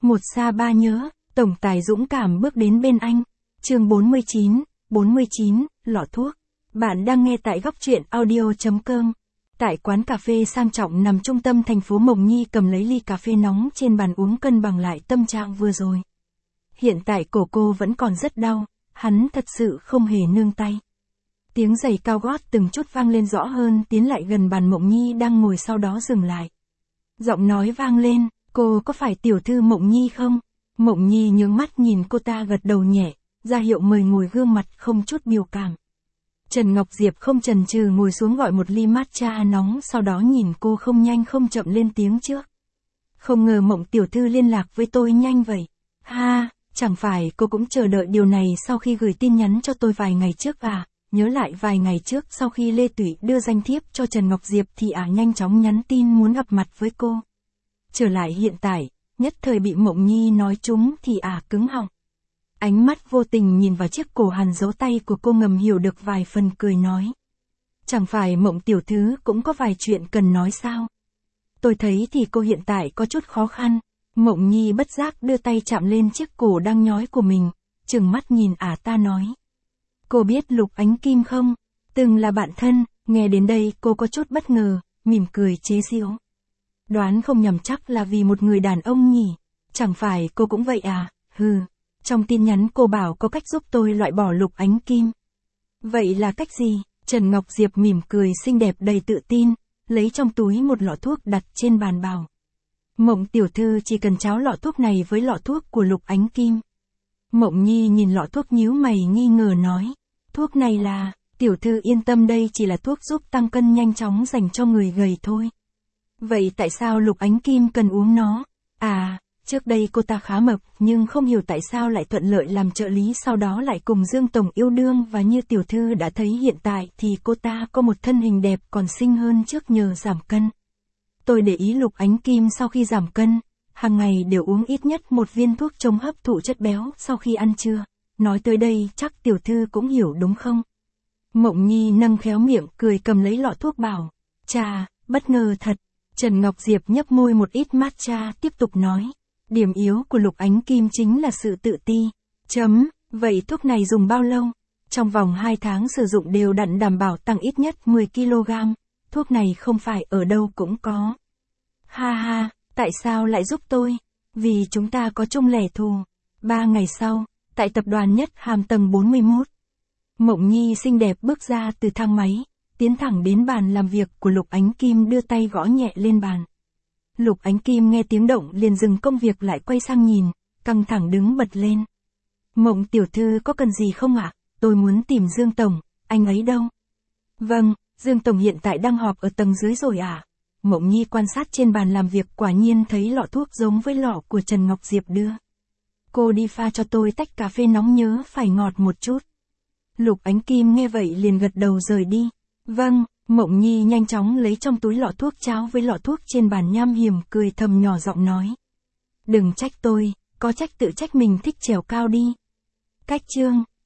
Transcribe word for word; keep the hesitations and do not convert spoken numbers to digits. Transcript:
Một xa ba nhớ, tổng tài dũng cảm bước đến bên anh. Chương bốn mươi chín, bốn mươi chín, lọ thuốc. Bạn đang nghe tại góc truyện audio chấm com. Tại quán cà phê sang trọng nằm trung tâm thành phố, Mộng Nhi cầm lấy ly cà phê nóng trên bàn uống cân bằng lại tâm trạng vừa rồi. Hiện tại cổ cô vẫn còn rất đau, hắn thật sự không hề nương tay. Tiếng giày cao gót từng chút vang lên rõ hơn, tiến lại gần bàn Mộng Nhi đang ngồi, sau đó dừng lại. Giọng nói vang lên, cô có phải tiểu thư Mộng Nhi không? Mộng Nhi nhướng mắt nhìn cô ta, gật đầu nhẹ, ra hiệu mời ngồi, gương mặt không chút biểu cảm. Trần Ngọc Diệp không chần chừ ngồi xuống gọi một ly matcha nóng, sau đó nhìn cô không nhanh không chậm lên tiếng trước. Không ngờ Mộng tiểu thư liên lạc với tôi nhanh vậy. Ha, chẳng phải cô cũng chờ đợi điều này sau khi gửi tin nhắn cho tôi vài ngày trước à? Nhớ lại vài ngày trước sau khi Lê Tủy đưa danh thiếp cho Trần Ngọc Diệp thì ả à nhanh chóng nhắn tin muốn gặp mặt với cô. Trở lại hiện tại, nhất thời bị Mộng Nhi nói trúng thì ả à cứng họng. Ánh mắt vô tình nhìn vào chiếc cổ hàn dấu tay của cô, ngầm hiểu được vài phần, cười nói. Chẳng phải Mộng tiểu thư cũng có vài chuyện cần nói sao? Tôi thấy thì cô hiện tại có chút khó khăn. Mộng Nhi bất giác đưa tay chạm lên chiếc cổ đang nhói của mình, trừng mắt nhìn ả à ta nói. Cô biết Lục Ánh Kim không? Từng là bạn thân. Nghe đến đây cô có chút bất ngờ, mỉm cười chế giễu. Đoán không nhầm chắc là vì một người đàn ông nhỉ? Chẳng phải cô cũng vậy à? Hừ. Trong tin nhắn cô bảo có cách giúp tôi loại bỏ Lục Ánh Kim. Vậy là cách gì? Trần Ngọc Diệp mỉm cười xinh đẹp đầy tự tin, lấy trong túi một lọ thuốc đặt trên bàn bảo. Mộng tiểu thư chỉ cần tráo lọ thuốc này với lọ thuốc của Lục Ánh Kim. Mộng Nhi nhìn lọ thuốc nhíu mày nghi ngờ nói. Thuốc này là, tiểu thư yên tâm, đây chỉ là thuốc giúp tăng cân nhanh chóng dành cho người gầy thôi. Vậy tại sao Lục Ánh Kim cần uống nó? À, trước đây cô ta khá mập, nhưng không hiểu tại sao lại thuận lợi làm trợ lý, sau đó lại cùng Dương Tổng yêu đương, và như tiểu thư đã thấy hiện tại thì cô ta có một thân hình đẹp còn xinh hơn trước nhờ giảm cân. Tôi để ý Lục Ánh Kim sau khi giảm cân, hàng ngày đều uống ít nhất một viên thuốc chống hấp thụ chất béo sau khi ăn trưa. Nói tới đây chắc tiểu thư cũng hiểu đúng không? Mộng Nhi nâng khéo miệng cười, cầm lấy lọ thuốc bảo. Chà, bất ngờ thật. Trần Ngọc Diệp nhấp môi một ít matcha, tiếp tục nói. Điểm yếu của Lục Ánh Kim chính là sự tự ti. Chấm, vậy thuốc này dùng bao lâu? Trong vòng hai tháng sử dụng đều đặn đảm bảo tăng ít nhất mười ki lô gam. Thuốc này không phải ở đâu cũng có. Ha ha, tại sao lại giúp tôi? Vì chúng ta có chung lẻ thù. Ba ngày sau, tại tập đoàn Nhất Hàm tầng bốn mươi mốt. Mộng Nhi xinh đẹp bước ra từ thang máy, tiến thẳng đến bàn làm việc của Lục Ánh Kim, đưa tay gõ nhẹ lên bàn. Lục Ánh Kim nghe tiếng động liền dừng công việc lại, quay sang nhìn, căng thẳng đứng bật lên. Mộng tiểu thư có cần gì không ạ? Tôi muốn tìm Dương Tổng, anh ấy đâu? Vâng, Dương Tổng hiện tại đang họp ở tầng dưới rồi ạ. À? Mộng Nhi quan sát trên bàn làm việc, quả nhiên thấy lọ thuốc giống với lọ của Trần Ngọc Diệp đưa. Cô đi pha cho tôi tách cà phê nóng, nhớ phải ngọt một chút. Lục Ánh Kim nghe vậy liền gật đầu rời đi. Vâng, Mộng Nhi nhanh chóng lấy trong túi lọ thuốc cháo với lọ thuốc trên bàn, nham hiểm cười thầm nhỏ giọng nói. Đừng trách tôi, có trách tự trách mình, thích trèo cao đi. Cách chương.